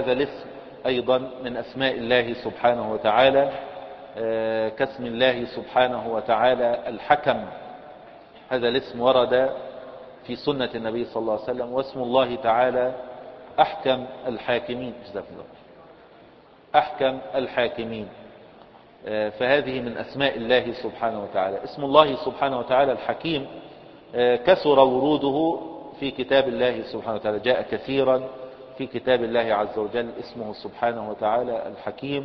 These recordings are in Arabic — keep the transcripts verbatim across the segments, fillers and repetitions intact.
هذا الاسم أيضا من أسماء الله سبحانه وتعالى، كاسم الله سبحانه وتعالى الحكم. هذا الاسم ورد في سنة النبي صلى الله عليه وسلم، واسم الله تعالى أحكم الحاكمين. جزاك الله أحكم الحاكمين. فهذه من أسماء الله سبحانه وتعالى. اسم الله سبحانه وتعالى الحكيم كثر وروده في كتاب الله سبحانه وتعالى، جاء كثيرا في كتاب الله عز وجل اسمه سبحانه وتعالى الحكيم.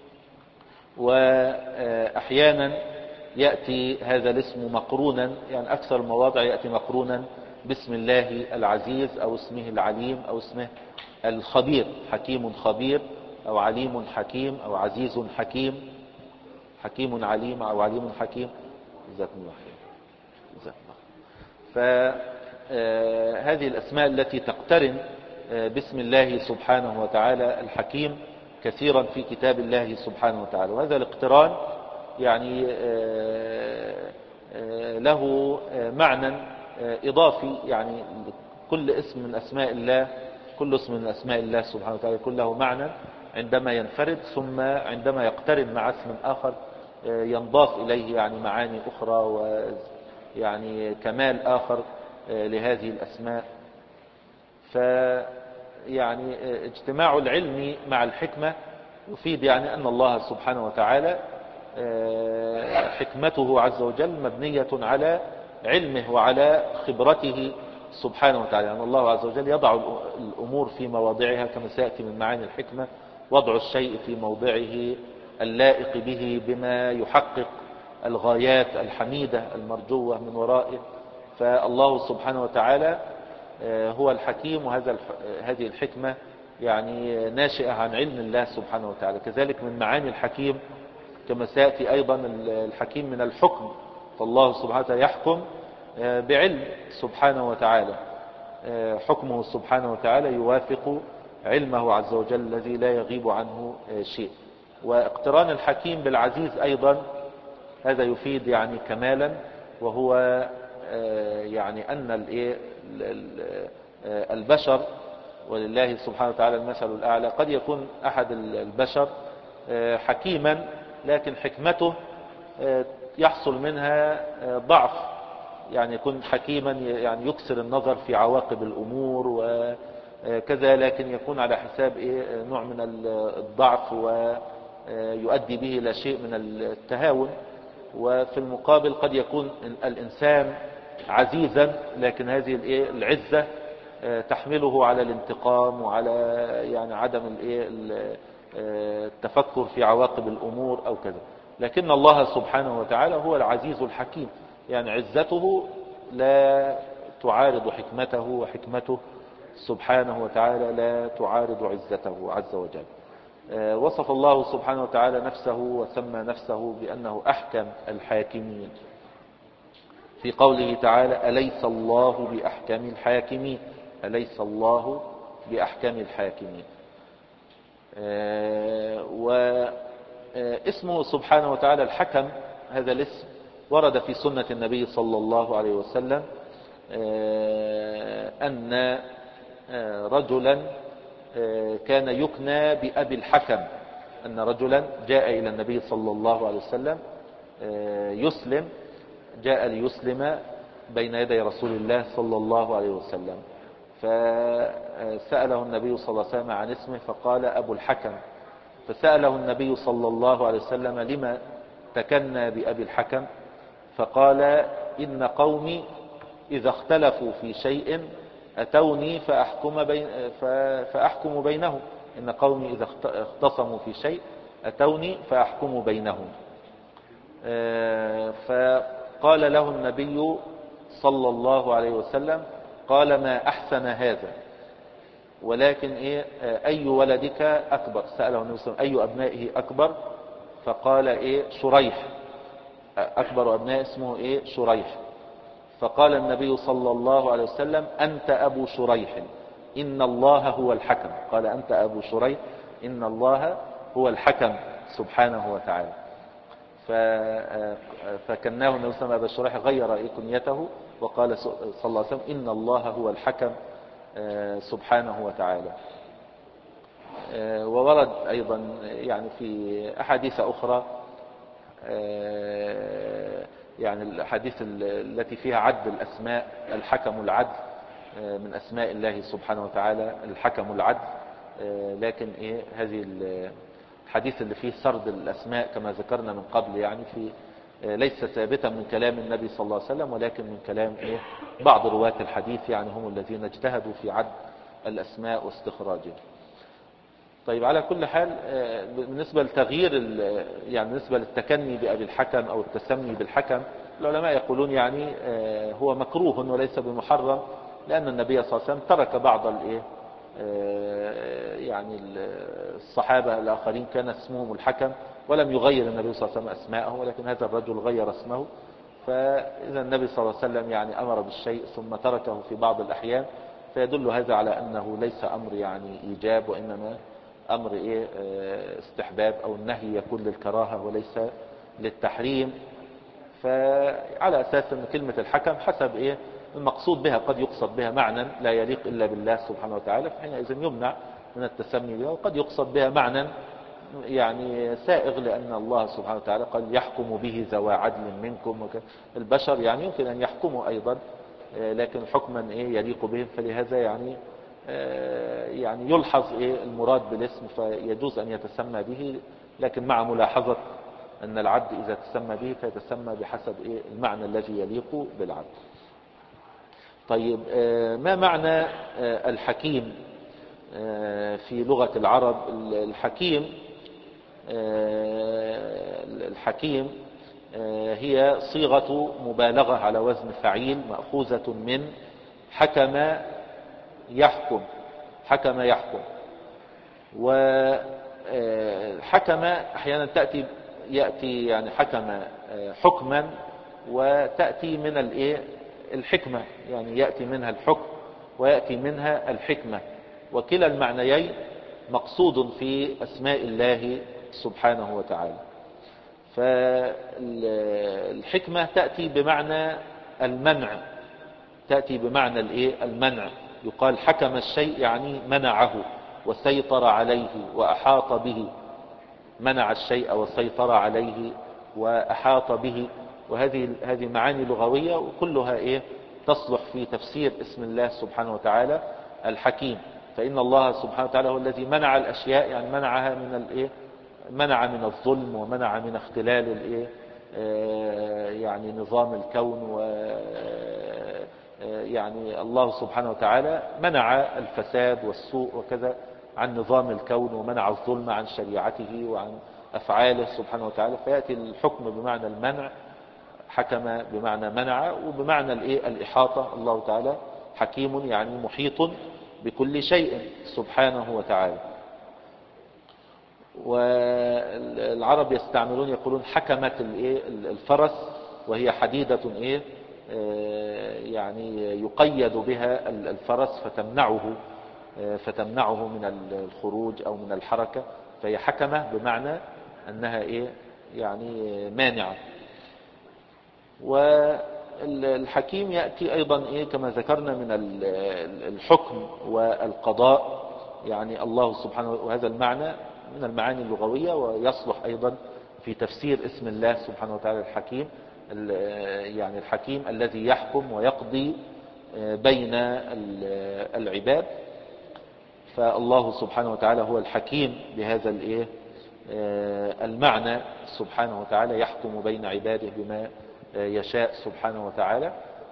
وأحيانا يأتي هذا الاسم مقرونا، يعني أكثر المواضع يأتي مقرونا باسم الله العزيز أو اسمه العليم أو اسمه الخبير، حكيم خبير أو عليم حكيم أو عزيز حكيم، حكيم عليم أو عليم حكيم. جزاكم الله خير. جزاكم الله. فهذه الأسماء التي تقترن باسم الله سبحانه وتعالى الحكيم كثيرا في كتاب الله سبحانه وتعالى، وهذا الاقتران يعني له معنى إضافي، يعني كل اسم من أسماء الله كل اسم من أسماء الله سبحانه وتعالى يكون له معنى عندما ينفرد، ثم عندما يقترن مع اسم آخر ينضاف إليه يعني معاني أخرى ويعني كمال آخر لهذه الأسماء. فيعني اجتماع العلم مع الحكمة يفيد يعني أن الله سبحانه وتعالى حكمته عز وجل مبنية على علمه وعلى خبرته سبحانه وتعالى. يعني الله عز وجل يضع الأمور في مواضعها كما سيأتي من معاني الحكمة، وضع الشيء في موضعه اللائق به بما يحقق الغايات الحميدة المرجوة من ورائه. فالله سبحانه وتعالى هو الحكيم، وهذا هذه الحكمة يعني ناشئة عن علم الله سبحانه وتعالى. كذلك من معاني الحكيم كما سيأتي أيضا الحكيم من الحكم، فالله سبحانه وتعالى يحكم بعلم سبحانه وتعالى، حكمه سبحانه وتعالى يوافق علمه عز وجل الذي لا يغيب عنه شيء. واقتران الحكيم بالعزيز أيضا هذا يفيد يعني كمالا، وهو يعني أن البشر ولله سبحانه وتعالى المثل الأعلى، قد يكون أحد البشر حكيما لكن حكمته يحصل منها ضعف، يعني يكون حكيما يعني يكسر النظر في عواقب الأمور وكذا، لكن يكون على حساب إيه نوع من الضعف ويؤدي به إلى شيء من التهاون. وفي المقابل قد يكون الإنسان عزيزا لكن هذه العزة تحمله على الانتقام وعلى يعني عدم التفكر في عواقب الأمور أو كذا. لكن الله سبحانه وتعالى هو العزيز الحكيم، يعني عزته لا تعارض حكمته، وحكمته سبحانه وتعالى لا تعارض عزته عز وجل. وصف الله سبحانه وتعالى نفسه وسمى نفسه بأنه أحكم الحاكمين في قوله تعالى: أليس الله بأحكم الحاكمين. أليس الله بأحكم الحاكمين. واسمه سبحانه وتعالى الحكم، هذا الاسم ورد في سنة النبي صلى الله عليه وسلم أن رجلا كان يكنى بأبي الحكم، أن رجلا جاء إلى النبي صلى الله عليه وسلم يسلم، جاء ليسلم بين يدي رسول الله صلى الله عليه وسلم، فسأله النبي صلى الله عليه وسلم عن اسمه فقال أبو الحكم. فسأله النبي صلى الله عليه وسلم: لما تكنى بأبي الحكم؟ فقال: إن قومي إذا اختلفوا في شيء أتوني فأحكم, بين فأحكم بينهم. إن قومي إذا اختصموا في شيء أتوني فأحكم بينهم. فقال له النبي صلى الله عليه وسلم: قال: ما أحسن هذا، ولكن إيه أي ولدك أكبر؟ سأله النبي صلى الله عليه وسلم: أي أبنائه أكبر؟ فقال: إيه شريح، أكبر أبناء اسمه إيه شريح. فقال النبي صلى الله عليه وسلم: أنت أبو شريح إن الله هو الحكم. قال: أنت أبو شريح إن الله هو الحكم سبحانه وتعالى. فكناه النبي صلى الله عليه وسلم أبا شريح، غير إيه كنيته وقال صلى الله عليه وسلم: إن الله هو الحكم سبحانه وتعالى. وورد أيضا يعني في أحاديث أخرى يعني الأحاديث التي فيها عد الأسماء، الحكم العدل من أسماء الله سبحانه وتعالى الحكم العدل. لكن إيه هذه الحديث اللي فيه سرد الأسماء كما ذكرنا من قبل يعني في ليس ثابتا من كلام النبي صلى الله عليه وسلم، ولكن من كلام إيه بعض رواة الحديث يعني هم الذين اجتهدوا في عد الأسماء واستخراجها. طيب على كل حال بالنسبة لتغيير يعني بالنسبة للتكني بأبي الحكم أو التسمي بالحكم، العلماء يقولون يعني هو مكروه وليس بمحرم، لأن النبي صلى الله عليه وسلم ترك بعض الايه يعني الصحابة الآخرين كان اسمهم الحكم ولم يغير النبي صلى الله عليه وسلم أسماءهم، ولكن هذا الرجل غير اسمه. فإذا النبي صلى الله عليه وسلم يعني أمر بالشيء ثم تركه في بعض الأحيان، فيدل هذا على أنه ليس أمر يعني إيجاب، وإنما أمر إيه استحباب، أو النهي يكون للكراهة وليس للتحريم. فعلى أساس أن كلمة الحكم حسب إيه المقصود بها، قد يقصد بها معنى لا يليق إلا بالله سبحانه وتعالى، فحينئذ يمنع من التسمي بها، وقد يقصد بها معنى يعني سائغ، لأن الله سبحانه وتعالى قال يحكم به ذوى عدل منكم. البشر يعني يمكن أن يحكموا أيضا، لكن حكما إيه يليق بهم، فلهذا يعني يعني يلحظ إيه المراد بالاسم، فيجوز أن يتسمى به، لكن مع ملاحظة أن العبد إذا تسمى به فيتسمى بحسب إيه المعنى الذي يليق بالعبد. طيب ما معنى الحكيم في لغة العرب؟ الحكيم الحكيم هي صيغة مبالغة على وزن فعيل، مأخوذة من حكم يحكم، حكم يحكم. وحكم أحيانا تأتي يأتي يعني حكم حكما، وتأتي من الايه الحكمة، يعني يأتي منها الحكم ويأتي منها الحكمة، وكلا المعنيين مقصود في أسماء الله سبحانه وتعالى. فالحكمة تأتي بمعنى المنع، تأتي بمعنى الايه المنع، يقال حكم الشيء يعني منعه وسيطر عليه وأحاط به، منع الشيء وسيطر عليه وأحاط به. وهذه هذه معاني لغوية، وكلها ايه تصلح في تفسير اسم الله سبحانه وتعالى الحكيم. فإن الله سبحانه وتعالى هو الذي منع الأشياء، يعني منعها من الايه منع من الظلم، ومنع من اختلال الايه يعني نظام الكون، و يعني الله سبحانه وتعالى منع الفساد والسوء وكذا عن نظام الكون، ومنع الظلم عن شريعته وعن أفعاله سبحانه وتعالى. فيأتي الحكم بمعنى المنع، حكم بمعنى منع، وبمعنى الايه الإحاطة. الله تعالى حكيم يعني محيط بكل شيء سبحانه وتعالى. والعرب يستعملون يقولون حكمت الايه الفرس، وهي حديدة ايه يعني يقيد بها الفرس فتمنعه فتمنعه من الخروج او من الحركة، فهي حكمة بمعنى انها ايه يعني مانعة. والحكيم يأتي ايضا ايه كما ذكرنا من الحكم والقضاء، يعني الله سبحانه، وهذا المعنى من المعاني اللغوية، ويصلح ايضا في تفسير اسم الله سبحانه وتعالى الحكيم، يعني الحكيم الذي يحكم ويقضي بين العباد. فالله سبحانه وتعالى هو الحكيم بهذا الايه المعنى سبحانه وتعالى، يحكم بين عباده بما يشاء سبحانه وتعالى.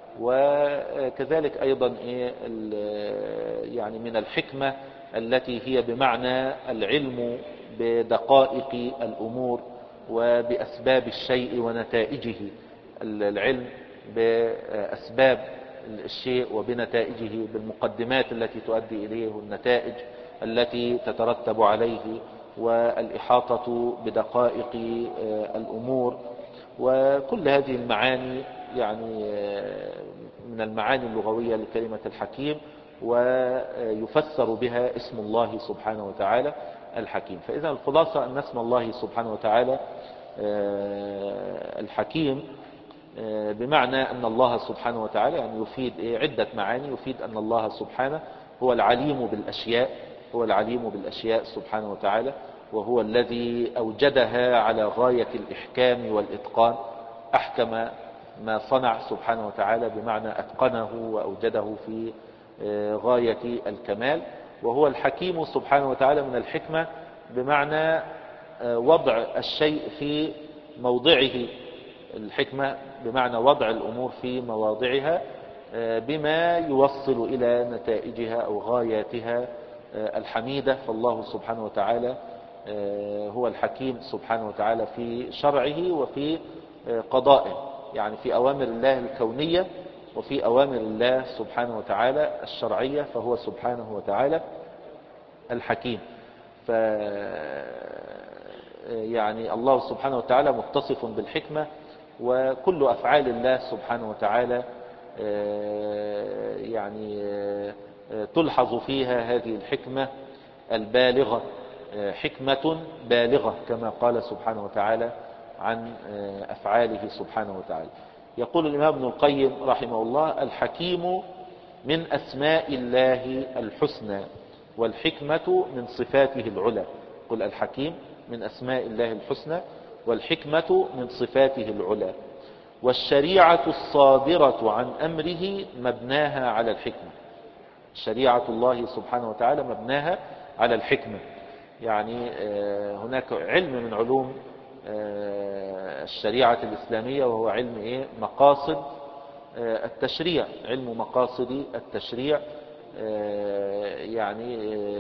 وكذلك ايضا ايه يعني من الحكمة التي هي بمعنى العلم بدقائق الامور وبأسباب الشيء ونتائجه، العلم بأسباب الشيء وبنتائجه، بالمقدمات التي تؤدي إليه والنتائج التي تترتب عليه، والإحاطة بدقائق الأمور. وكل هذه المعاني يعني من المعاني اللغوية لكلمة الحكيم، ويفسر بها اسم الله سبحانه وتعالى الحكيم. فإذا الخلاصة أن اسم الله سبحانه وتعالى الحكيم بمعنى أن الله سبحانه وتعالى يعني يفيد عدة معاني. يفيد أن الله سبحانه هو العليم بالأشياء، هو العليم بالأشياء سبحانه وتعالى، وهو الذي أوجدها على غاية الإحكام والإتقان. أحكم ما صنع سبحانه وتعالى بمعنى أتقنه وأوجده في غاية الكمال. وهو الحكيم سبحانه وتعالى من الحكمة بمعنى وضع الشيء في موضعه. الحكمة بمعنى وضع الأمور في مواضعها بما يوصل إلى نتائجها أو غاياتها الحميدة. فالله سبحانه وتعالى هو الحكيم سبحانه وتعالى في شرعه وفي قضائه، يعني في أوامر الله الكونية وفي أوامر الله سبحانه وتعالى الشرعية، فهو سبحانه وتعالى الحكيم. ف يعني الله سبحانه وتعالى متصف بالحكمة، وكل أفعال الله سبحانه وتعالى يعني تلحظ فيها هذه الحكمة البالغة، حكمة بالغة كما قال سبحانه وتعالى عن أفعاله سبحانه وتعالى. يقول الإمام ابن القيم رحمه الله: الحكيم من أسماء الله الحسنى، والحكمة من صفاته العلى. قل الحكيم من أسماء الله الحسنى، والحكمة من صفاته العلى، والشريعة الصادرة عن أمره مبناها على الحكمة. شريعة الله سبحانه وتعالى مبناها على الحكمة. يعني هناك علم من علوم الشريعة الإسلامية، وهو علم إيه؟ مقاصد التشريع، علم مقاصد التشريع. يعني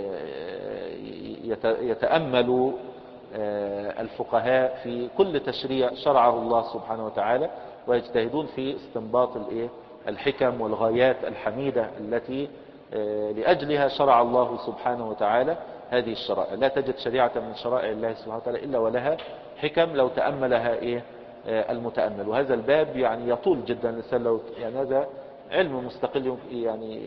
يتأمل الفقهاء في كل تشريع شرعه الله سبحانه وتعالى، ويجتهدون في استنباط الحكم والغايات الحميدة التي لأجلها شرع الله سبحانه وتعالى هذه الشرائع. لا تجد شريعة من شرائع الله سبحانه وتعالى إلا ولها حكم لو تأملها إيه المتأمل. وهذا الباب يعني يطول جدا الإنسان لو يعني هذا علم مستقل، يعني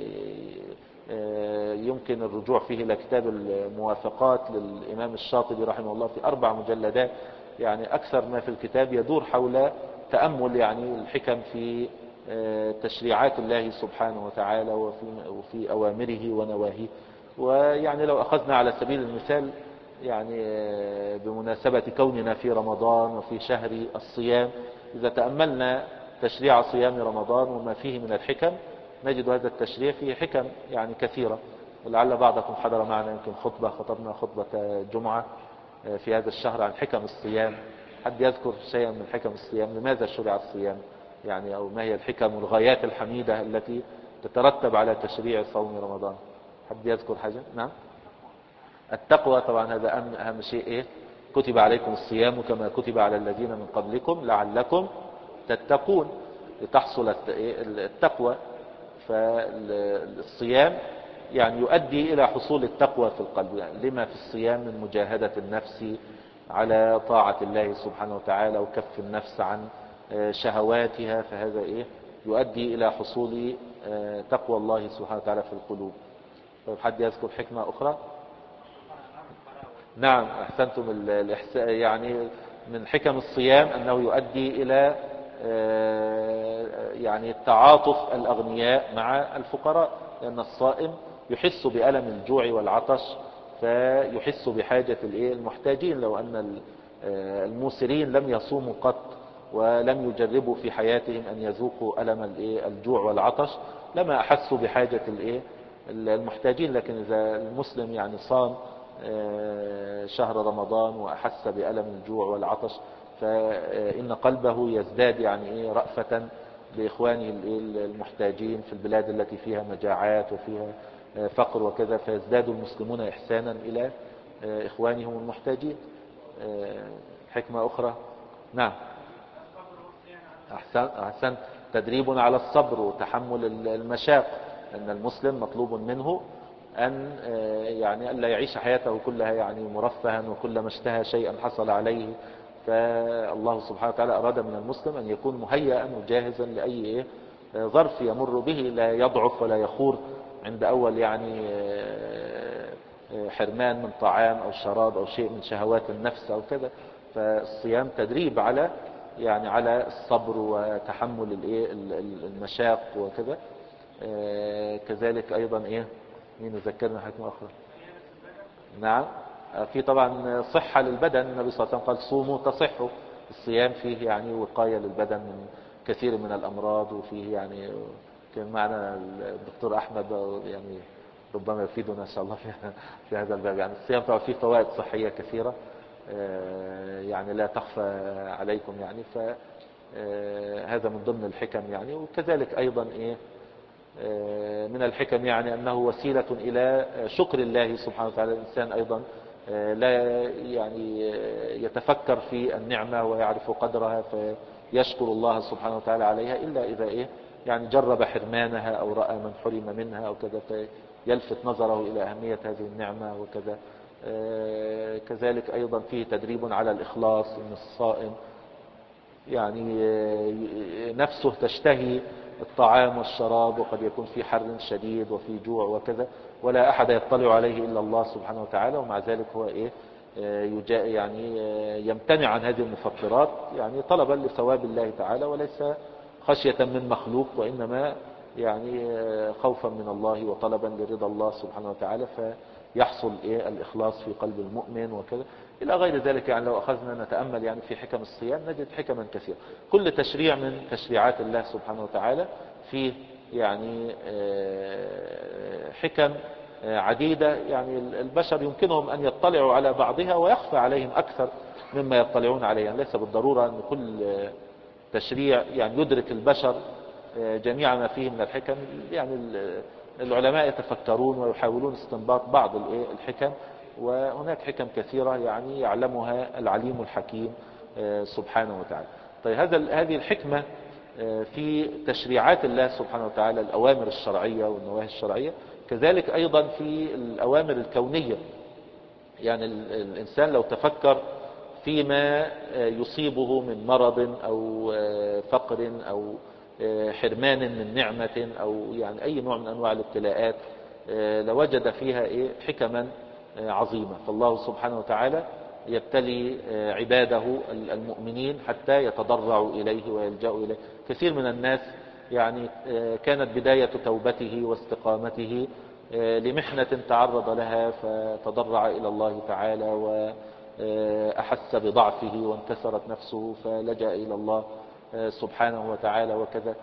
يمكن الرجوع فيه إلى كتاب الموافقات للإمام الشاطبي رحمه الله في أربع مجلدات. يعني أكثر ما في الكتاب يدور حول تأمل يعني الحكم في تشريعات الله سبحانه وتعالى وفي, وفي أوامره ونواهيه. ويعني لو أخذنا على سبيل المثال يعني بمناسبة كوننا في رمضان وفي شهر الصيام، إذا تأملنا تشريع صيام رمضان وما فيه من الحكم نجد هذا التشريع فيه حكم يعني كثيرة. ولعل بعضكم حضر معنا يمكن خطبة خطبنا خطبة جمعة في هذا الشهر عن حكم الصيام. حد يذكر شيئا من حكم الصيام؟ لماذا شرع الصيام يعني، أو ما هي الحكم والغايات الحميدة التي تترتب على تشريع صوم رمضان؟ حد يذكر حاجة؟ نعم، التقوى طبعا، هذا أهم, أهم شيء. إيه؟ كتب عليكم الصيام كما كتب على الذين من قبلكم لعلكم تتقون، لتحصل التقوى. فالصيام يعني يؤدي إلى حصول التقوى في القلب. يعني لما في الصيام من مجاهدة النفس على طاعة الله سبحانه وتعالى وكف النفس عن شهواتها، فهذا إيه يؤدي إلى حصول تقوى الله سبحانه وتعالى في القلوب. طيب حد يذكر حكمة أخرى؟ نعم أحسنتم الإحساء. يعني من حكم الصيام أنه يؤدي إلى يعني تعاطف الأغنياء مع الفقراء، لأن الصائم يحس بألم الجوع والعطش فيحس بحاجة المحتاجين. لو أن الموسرين لم يصوموا قط ولم يجربوا في حياتهم أن يذوقوا ألم الجوع والعطش لما أحسوا بحاجة المحتاجين. لكن إذا المسلم يعني صام شهر رمضان وأحس بألم الجوع والعطش فإن قلبه يزداد يعني إيه رأفة بإخوانه المحتاجين في البلاد التي فيها مجاعات وفيها فقر وكذا، فيزداد المسلمون إحسانا إلى إخوانهم المحتاجين. حكمة أخرى؟ نعم أحسن, أحسن تدريب على الصبر وتحمل المشاق، أن المسلم مطلوب منه أن يعني ألا يعيش حياته كلها يعني مرفها وكلما اشتهى شيئا حصل عليه. فالله سبحانه وتعالى أراد من المسلم أن يكون مهيئا وجاهزا لأي ظرف يمر به، لا يضعف ولا يخور عند أول يعني حرمان من طعام أو شراب أو شيء من شهوات النفس أو كذا. فالصيام تدريب على يعني على الصبر وتحمل المشاق وكذا. كذلك أيضا إيه مين ذكرنا حكمة أخرى؟ نعم. في طبعا صحة للبدن، النبي صلى الله عليه وسلم قال صوموا تصحوا. الصيام فيه يعني وقاية للبدن من كثير من الأمراض، وفيه يعني كان معنا الدكتور أحمد يعني ربما يفيدنا إن شاء الله في في هذا الباب. يعني الصيام طبعا فيه فوائد صحية كثيرة يعني لا تخفى عليكم يعني. فهذا من ضمن الحكم يعني. وكذلك أيضا إيه من الحكم يعني أنه وسيلة إلى شكر الله سبحانه وتعالى. الإنسان أيضا لا يعني يتفكر في النعمة ويعرف قدرها فيشكر الله سبحانه وتعالى عليها إلا إذا إيه يعني جرب حرمانها أو رأى من حرم منها أو كذا فيلفت نظره إلى أهمية هذه النعمة وكذا. كذلك أيضا فيه تدريب على الإخلاص، إن الصائم يعني نفسه تشتهي الطعام والشراب وقد يكون في حر شديد وفي جوع وكذا، ولا أحد يطلع عليه إلا الله سبحانه وتعالى، ومع ذلك هو إيه يعني يمتنع عن هذه المفطرات يعني طلبا لثواب الله تعالى وليس خشية من مخلوق، وإنما يعني خوفا من الله وطلبا لرضا الله سبحانه وتعالى، فيحصل إيه الإخلاص في قلب المؤمن وكذا إلى غير ذلك. يعني لو أخذنا نتأمل يعني في حكم الصيام نجد حكما كثيرة. كل تشريع من تشريعات الله سبحانه وتعالى فيه يعني حكم عديدة. يعني البشر يمكنهم أن يطلعوا على بعضها ويخفى عليهم أكثر مما يطلعون عليه. يعني ليس بالضرورة أن كل تشريع يعني يدرك البشر جميع ما فيه من الحكم. يعني العلماء يتفكرون ويحاولون استنباط بعض الحكم، وهناك حكم كثيرة يعني يعلمها العليم الحكيم سبحانه وتعالى. طيب هذا هذه الحكمة في تشريعات الله سبحانه وتعالى، الأوامر الشرعية والنواهي الشرعية، كذلك أيضا في الأوامر الكونية. يعني الإنسان لو تفكر فيما يصيبه من مرض أو فقر أو حرمان من نعمة أو يعني أي نوع من أنواع الابتلاءات لوجد فيها إيه حكما عظيمة. فالله سبحانه وتعالى يبتلي عباده المؤمنين حتى يتضرعوا إليه ويلجأوا إليه. كثير من الناس يعني كانت بداية توبته واستقامته لمحنة تعرض لها فتضرع إلى الله تعالى وأحس بضعفه وانكسرت نفسه فلجأ إلى الله سبحانه وتعالى وكذا.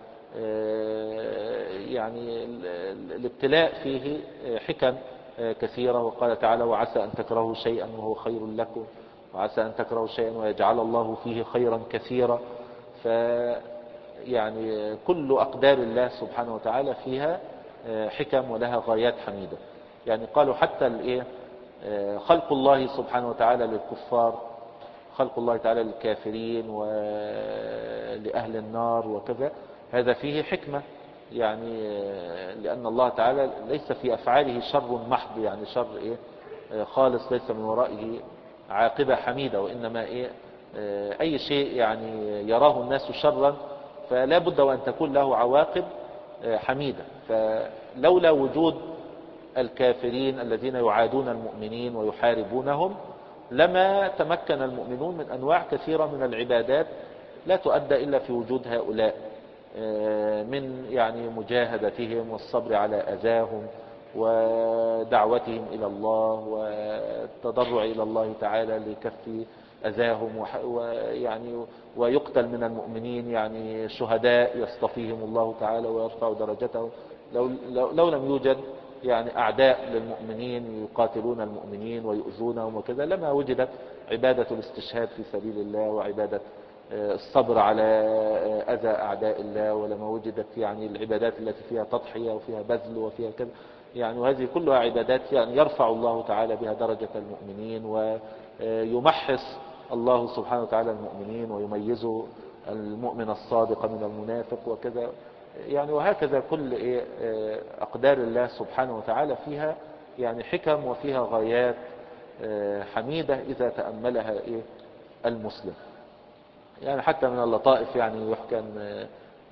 يعني الابتلاء فيه حكم كثيرة. وقال تعالى وعسى أن تكرهوا شيئا وهو خير لكم وعسى أن تكرهوا شيئا ويجعل الله فيه خيرا كثيرا. ف يعني كل أقدار الله سبحانه وتعالى فيها حكم ولها غايات حميدة. يعني قالوا حتى الايه خلق الله سبحانه وتعالى للكفار، خلق الله تعالى للكافرين ولأهل النار وكذا، هذا فيه حكمة. يعني لأن الله تعالى ليس في أفعاله شر محض، يعني شر إيه خالص ليس من ورائه عاقبة حميدة، وإنما إيه أي شيء يعني يراه الناس شرا فلا بد وأن تكون له عواقب حميدة. فلولا وجود الكافرين الذين يعادون المؤمنين ويحاربونهم لما تمكن المؤمنون من أنواع كثيرة من العبادات لا تؤدى إلا في وجود هؤلاء، من يعني مجاهدتهم والصبر على أذاهم ودعوتهم إلى الله والتضرع إلى الله تعالى لكف أذاهم، ويعني ويقتل من المؤمنين يعني شهداء يصطفيهم الله تعالى ويرفع درجتهم. لو, لو, لو لم يوجد يعني أعداء للمؤمنين يقاتلون المؤمنين ويؤذونهم وكذا لما وجدت عبادة الاستشهاد في سبيل الله وعبادة الصبر على أذى أعداء الله، ولما وجدت يعني العبادات التي فيها تضحية وفيها بذل وفيها كذا. يعني وهذه كلها عبادات يعني يرفع الله تعالى بها درجة المؤمنين ويمحص الله سبحانه وتعالى المؤمنين ويميز المؤمن الصادق من المنافق وكذا. يعني وهكذا كل إيه أقدار الله سبحانه وتعالى فيها يعني حكم وفيها غايات حميدة إذا تأملها إيه المسلم. يعني حتى من اللطائف يعني يحكى أن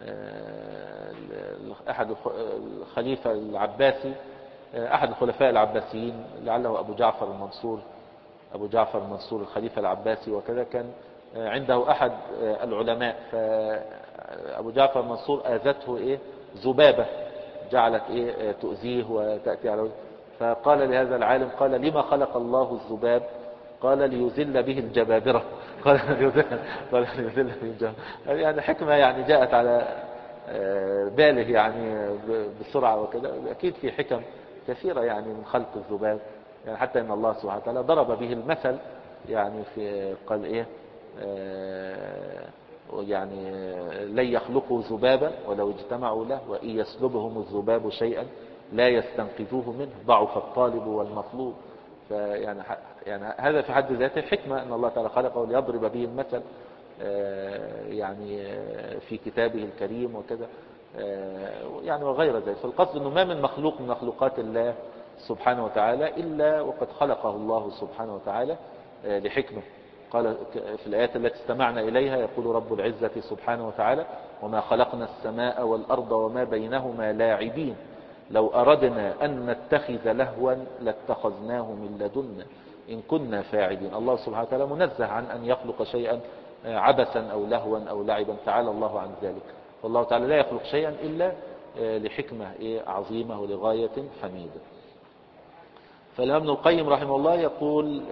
أحد الخليفة العباسي أحد الخلفاء العباسيين لعله أبو جعفر المنصور أبو جعفر المنصور الخليفة العباسي وكذا، كان عنده أحد العلماء فأبو جعفر المنصور آذته إيه ذبابة جعلت إيه تؤذيه وتأتي على فقال لهذا العالم، قال لما خلق الله الذباب؟ قال ليذل به الجبابرة. قال ليذل قال ليذل به الجبابرة. يعني حكمة يعني جاءت على باله يعني بسرعة وكذا. أكيد في حكم كثيرة يعني من خلق الذباب، يعني حتى إن الله سبحانه وتعالى ضرب به المثل، يعني في قال إيه آه يعني لن يخلقوا ذبابا ولو اجتمعوا له وإن يسلبهم الذباب شيئا لا يستنقذوه منه ضعف الطالب والمطلوب. فيعني يعني هذا في حد ذاته حكمة أن الله تعالى خلقه ليضرب به المثل يعني في كتابه الكريم وكذا يعني وغير ذلك. فالقصد أنه ما من مخلوق من مخلوقات الله سبحانه وتعالى إلا وقد خلقه الله سبحانه وتعالى لحكمة. قال في الآيات التي استمعنا إليها يقول رب العزة سبحانه وتعالى وما خلقنا السماء والأرض وما بينهما لاعبين لو أردنا أن نتخذ لهوا لاتخذناه من لدنا إن كنا فاعلين. الله سبحانه وتعالى منزه عن أن يخلق شيئا عبثا أو لهوا أو لعبا، تعالى الله عن ذلك. والله تعالى لا يخلق شيئا إلا لحكمة عظيمة ولغاية حميدة. فالإمام ابن القيم رحمه الله يقول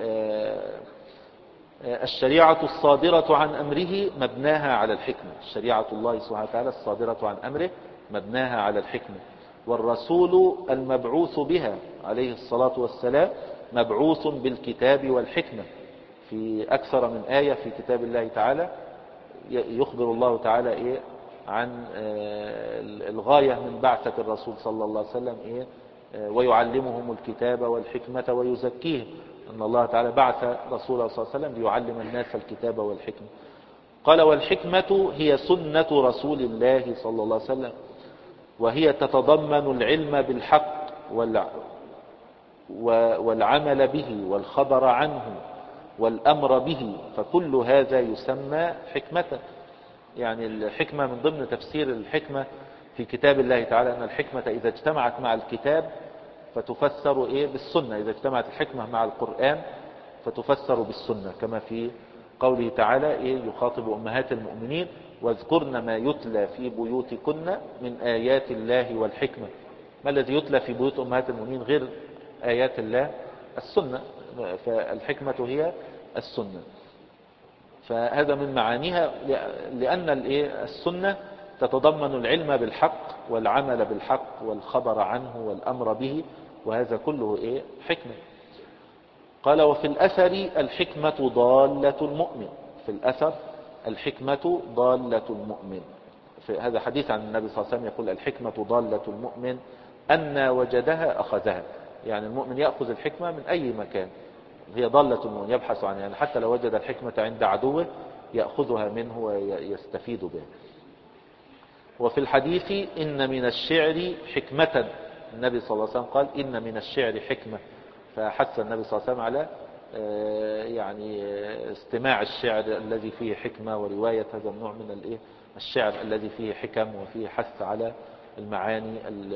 الشريعة الصادرة عن أمره مبناها على الحكمة. الشريعة الله سبحانه وتعالى الصادرة عن أمره مبناها على الحكمة، والرسول المبعوث بها عليه الصلاة والسلام مبعوث بالكتاب والحكمة. في أكثر من آية في كتاب الله تعالى يخبر الله تعالى إيه عن الغاية من بعثة الرسول صلى الله عليه وسلم إيه ويعلمهم الكتاب والحكمة ويزكيهم. أن الله تعالى بعث رسوله صلى الله عليه وسلم ليعلم الناس الكتاب والحكمة. قال والحكمة هي سنة رسول الله صلى الله عليه وسلم، وهي تتضمن العلم بالحق والعمل به والخبر عنه والأمر به، فكل هذا يسمى حكمة. يعني الحكمة من ضمن تفسير الحكمة في كتاب الله تعالى أن الحكمة إذا اجتمعت مع الكتاب فتفسر إيه بالسنة، إذا اجتمعت الحكمة مع القرآن فتفسر بالسنة، كما في قوله تعالى إيه يخاطب أمهات المؤمنين واذكرن ما يتلى في بيوتكن من آيات الله والحكمة. ما الذي يتلى في بيوت أمهات المؤمنين غير آيات الله؟ السنة. فالحكمة هي السنة. فهذا من معانيها، لأن السنة تتضمن العلم بالحق والعمل بالحق والخبر عنه والأمر به، وهذا كله إيه حكمة. قال وفي الأثر الحكمة ضالة المؤمن. في الأثر الحكمة ضالة المؤمن. في هذا حديث عن النبي صلى الله عليه وسلم يقول الحكمة ضالة المؤمن أن وجدها أخذها. يعني المؤمن يأخذ الحكمة من أي مكان، هي ضالة المؤمن يبحث عنها، يعني حتى لو وجد الحكمة عند عدوه يأخذها منه ويستفيد بها. وفي الحديث إن من الشعر حكمة. النبي صلى الله عليه وسلم قال إن من الشعر حكمة، فحث النبي صلى الله عليه وسلم على يعني استماع الشعر الذي فيه حكمة ورواية هذا النوع من الشعر الذي فيه حكم وفيه حث على المعاني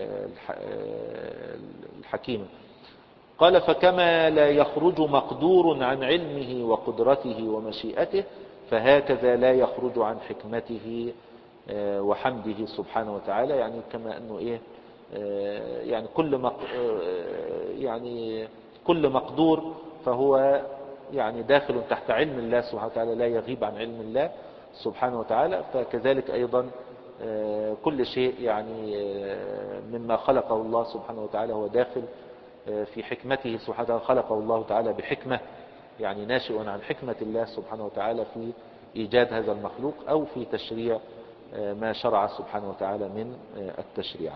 الحكيمة. قال فكما لا يخرج مقدور عن علمه وقدرته ومشيئته فهكذا لا يخرج عن حكمته وحمده سبحانه وتعالى. يعني كما أنه إيه يعني كل مق يعني كل مقدور فهو يعني داخل تحت علم الله سبحانه وتعالى، لا يغيب عن علم الله سبحانه وتعالى. فكذلك أيضا كل شيء يعني مما خلقه الله سبحانه وتعالى هو داخل في حكمته سبحانه وتعالى. خلقه الله تعالى بحكمة، يعني ناشئ عن حكمة الله سبحانه وتعالى في إيجاد هذا المخلوق أو في تشريع ما شرع سبحانه وتعالى من التشريعات.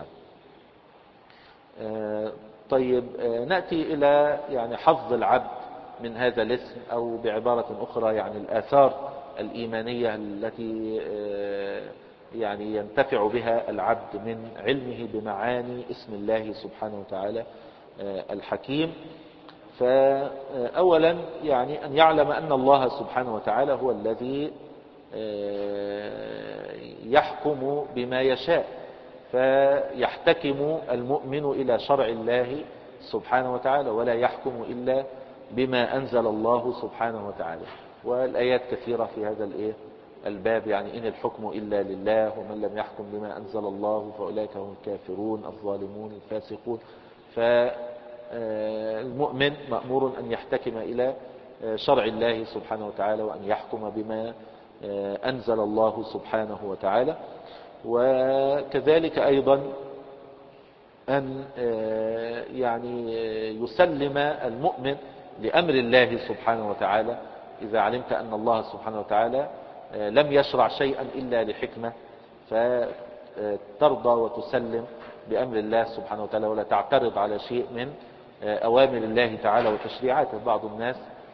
طيب نأتي إلى يعني حظ العبد من هذا الاسم، أو بعبارة أخرى يعني الآثار الإيمانية التي يعني ينتفع بها العبد من علمه بمعاني اسم الله سبحانه وتعالى الحكيم. فأولا يعني أن يعلم أن الله سبحانه وتعالى هو الذي يحكم بما يشاء، فيحتكم المؤمن إلى شرع الله سبحانه وتعالى ولا يحكم إلا بما أنزل الله سبحانه وتعالى. والآيات كثيرة في هذا الإيه الباب، يعني إن الحكم إلا لله ومن لم يحكم بما أنزل الله فأولئك هم الكافرون الظالمون الفاسقون. فالمؤمن مأمور أن يحتكم إلى شرع الله سبحانه وتعالى، وأن يحكم بما أنزل الله سبحانه وتعالى. وكذلك أيضا أن يعني يسلم المؤمن لأمر الله سبحانه وتعالى. إذا علمت أن الله سبحانه وتعالى لم يشرع شيئا إلا لحكمة، فترضى وتسلم بأمر الله سبحانه وتعالى، ولا تعترض على شيء من أوامر الله تعالى وتشريعاته. بعض الناس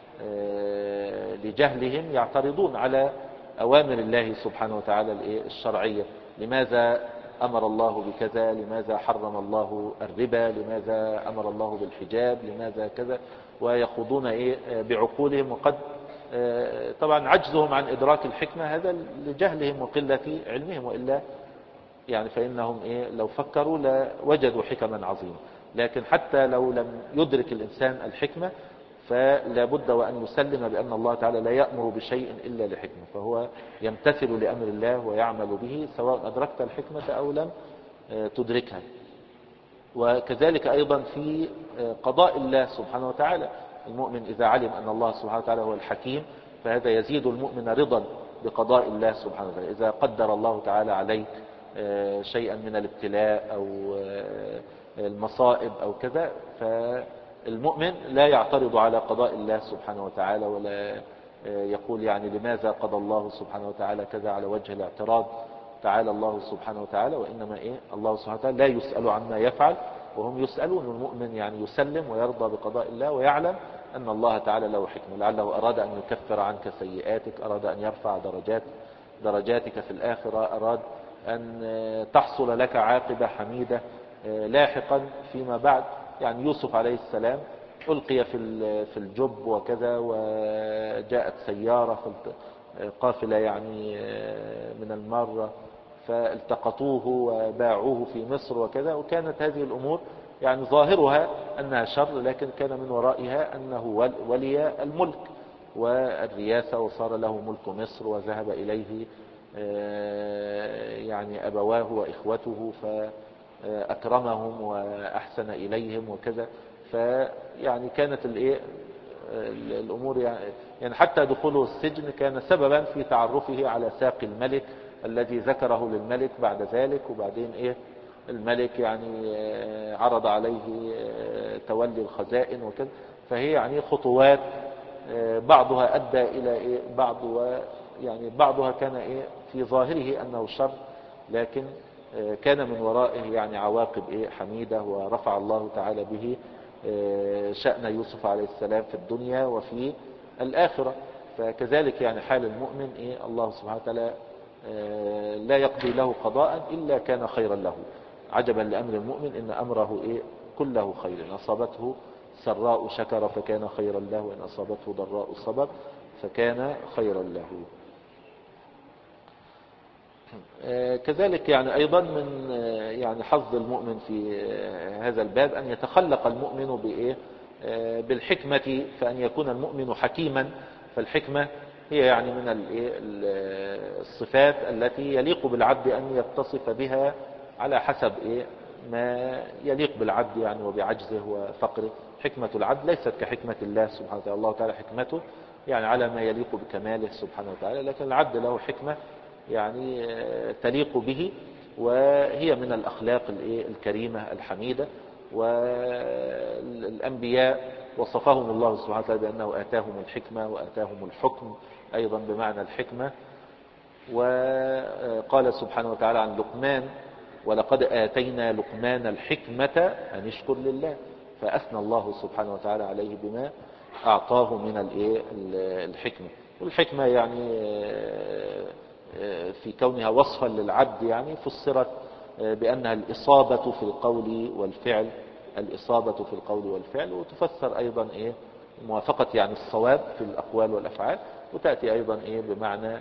لجهلهم يعترضون على أوامر الله سبحانه وتعالى الشرعية. لماذا أمر الله بكذا؟ لماذا حرم الله الربا؟ لماذا أمر الله بالحجاب؟ لماذا كذا؟ ويخوضون إيه بعقولهم، وقد طبعا عجزهم عن إدراك الحكمة هذا لجهلهم وقلة علمهم، وإلا يعني فإنهم إيه لو فكروا لوجدوا حكما عظيمة. لكن حتى لو لم يدرك الإنسان الحكمة فلا بد وأن يسلم بأن الله تعالى لا يأمر بشيء إلا لحكمة، فهو يمتثل لأمر الله ويعمل به سواء أدركت الحكمة أو لم تدركها. وكذلك أيضا في قضاء الله سبحانه وتعالى، المؤمن إذا علم أن الله سبحانه وتعالى هو الحكيم فهذا يزيد المؤمن رضا بقضاء الله سبحانه وتعالى. إذا قدر الله تعالى عليك شيئا من الابتلاء أو المصائب أو كذا، فالمؤمن لا يعترض على قضاء الله سبحانه وتعالى، ولا يقول يعني لماذا قضى الله سبحانه وتعالى كذا على وجه الاعتراض. تعالى الله سبحانه وتعالى، وإنما إيه الله سبحانه وتعالى لا يسأل عما يفعل وهم يسألون. المؤمن يعني يسلم ويرضى بقضاء الله ويعلم أن الله تعالى له حكمة، لعله أراد أن يكفر عنك سيئاتك، أراد أن يرفع درجات درجاتك في الآخرة، أراد أن تحصل لك عاقبة حميدة لاحقا فيما بعد. يعني يوسف عليه السلام ألقي في الجب وكذا، وجاءت سيارة قافلة يعني من المارة فالتقطوه وباعوه في مصر وكذا، وكانت هذه الأمور يعني ظاهرها أنها شر، لكن كان من ورائها أنه ولي الملك والرياسة، وصار له ملك مصر، وذهب إليه يعني أبواه وإخوته فأكرمهم وأحسن إليهم وكذا. فيعني كانت الأمور يعني حتى دخوله السجن كان سببا في تعرفه على ساق الملك الذي ذكره للملك بعد ذلك. وبعدين إيه الملك يعني عرض عليه تولي الخزائن وكذا. فهي يعني خطوات بعضها أدى إلى إيه بعض، يعني بعضها كان إيه في ظاهره أنه شر، لكن كان من ورائه يعني عواقب إيه حميدة، ورفع الله تعالى به شأن يوسف عليه السلام في الدنيا وفي الآخرة. فكذلك يعني حال المؤمن إيه الله سبحانه وتعالى لا يقضي له قضاء إلا كان خيرا له. عجبا لأمر المؤمن إن أمره إيه كله خير، إن أصابته سراء شكر فكان خيرا له، وإن أصابته ضراء صبر فكان خيرا له. كذلك يعني أيضا من يعني حظ المؤمن في هذا الباب أن يتخلق المؤمن بإيه بالحكمة، فأن يكون المؤمن حكيما. فالحكمة هي يعني من الصفات التي يليق بالعبد أن يتصف بها على حسب إيه ما يليق بالعبد يعني وبعجزه وفقره. حكمة العبد ليست كحكمة الله سبحانه وتعالى، الله تعالى حكمته يعني على ما يليق بكماله سبحانه وتعالى، لكن العبد له حكمة يعني تليق به، وهي من الأخلاق الكريمة الحميدة. والأنبياء وصفهم الله سبحانه وتعالى بأنه آتاهم الحكمة وآتاهم الحكم أيضا بمعنى الحكمة. وقال سبحانه وتعالى عن لقمان: ولقد آتينا لقمان الحكمة أن اشكر لله. فأثنى الله سبحانه وتعالى عليه بما أعطاه من الحكمة. والحكمة يعني في كونها وصفا للعبد يعني فسرت بأنها الإصابة في القول والفعل، الإصابة في القول والفعل. وتفسر أيضا إيه موافقة يعني الصواب في الأقوال والأفعال، وتأتي أيضا إيه بمعنى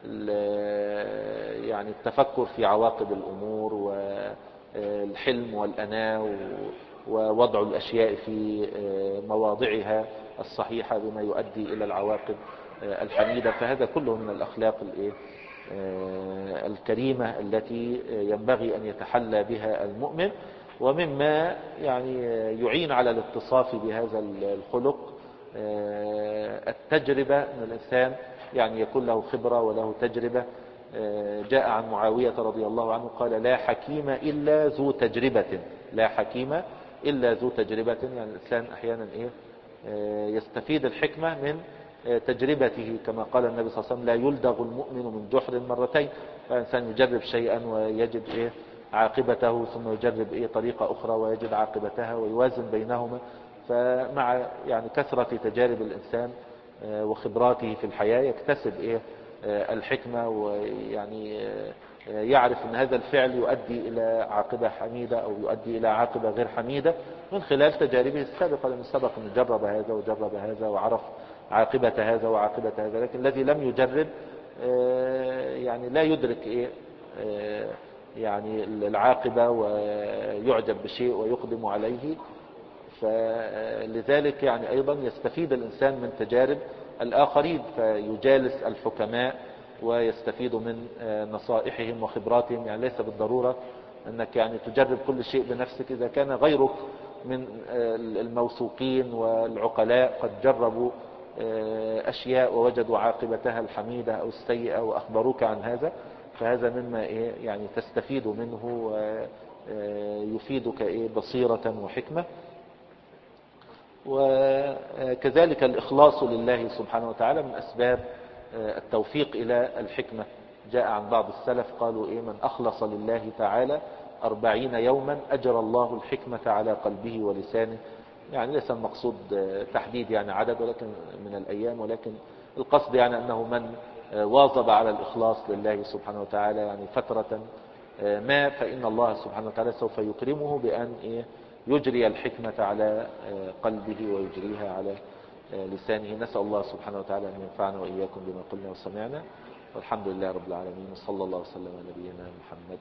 يعني التفكر في عواقب الأمور والحلم والأناة ووضع الأشياء في مواضعها الصحيحة بما يؤدي إلى العواقب الحميدة. فهذا كله من الأخلاق الإيه الكريمة التي ينبغي أن يتحلى بها المؤمن. ومما يعني يعين على الاتصاف بهذا الخلق التجربة، أن الإنسان يعني يكون له خبرة وله تجربة. جاء عن معاوية رضي الله عنه قال: لا حكيم إلا ذو تجربة. لا حكيم إلا ذو تجربة. يعني الإنسان أحيانا إيه يستفيد الحكمة من تجربته، كما قال النبي صلى الله عليه وسلم: لا يلدغ المؤمن من جحر مرتين. فالإنسان يجرب شيئا ويجد إيه عاقبته، ثم يجرب إيه طريقة أخرى ويجد عاقبتها، ويوازن بينهما. فمع يعني كثرة تجارب الإنسان وخبراته في الحياة يكتسب إيه الحكمة، ويعني يعرف أن هذا الفعل يؤدي إلى عاقبة حميدة أو يؤدي إلى عاقبة غير حميدة من خلال تجاربه السابقة، لأنه سبق أن جرب هذا وجرب هذا وعرف عاقبة هذا وعاقبة هذا. لكن الذي لم يجرب يعني لا يدرك إيه يعني العاقبة، ويعجب بشيء ويقدم عليه. فلذلك يعني أيضا يستفيد الإنسان من تجارب الآخرين، فيجالس الحكماء ويستفيد من نصائحهم وخبراتهم. يعني ليس بالضرورة أنك يعني تجرب كل شيء بنفسك، إذا كان غيرك من الموثوقين والعقلاء قد جربوا أشياء ووجدوا عاقبتها الحميدة أو السيئة وأخبروك عن هذا، فهذا مما يعني تستفيد منه ويفيدك بصيرة وحكمة. وكذلك الإخلاص لله سبحانه وتعالى من أسباب التوفيق إلى الحكمة. جاء عن بعض السلف قالوا إيه: من أخلص لله تعالى أربعين يوما أجرى الله الحكمة على قلبه ولسانه. يعني ليس المقصود تحديد يعني عدد ولكن من الأيام، ولكن القصد يعني أنه من واظب على الإخلاص لله سبحانه وتعالى يعني فترة ما، فإن الله سبحانه وتعالى سوف يكرمه بأن إيه يجري الحكمة على قلبه ويجريها على لسانه. نسأل الله سبحانه وتعالى أن ينفعنا وإياكم بما قلنا وسمعنا، والحمد لله رب العالمين، وصلى الله وسلم على نبينا محمد.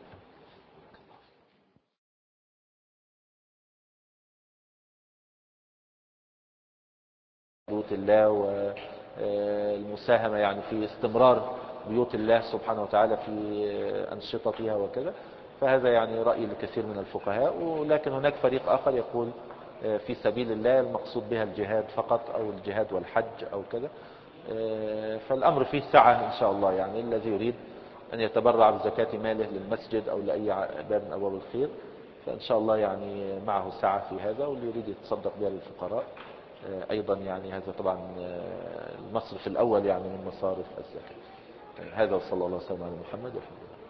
بيوت الله والمساهمة يعني في استمرار بيوت الله سبحانه وتعالى في أنشطتها وكذا، فهذا يعني رأي لكثير من الفقهاء. ولكن هناك فريق آخر يقول في سبيل الله المقصود بها الجهاد فقط، أو الجهاد والحج أو كذا. فالأمر فيه سعة إن شاء الله. يعني الذي يريد أن يتبرع بزكاة ماله للمسجد أو لأي باب من أبواب الخير فإن شاء الله يعني معه سعة في هذا، واللي يريد يتصدق بها للفقراء أيضا يعني هذا طبعا المصرف الأول يعني من مصارف الزكاة. هذا وصلى الله وسلم على محمد.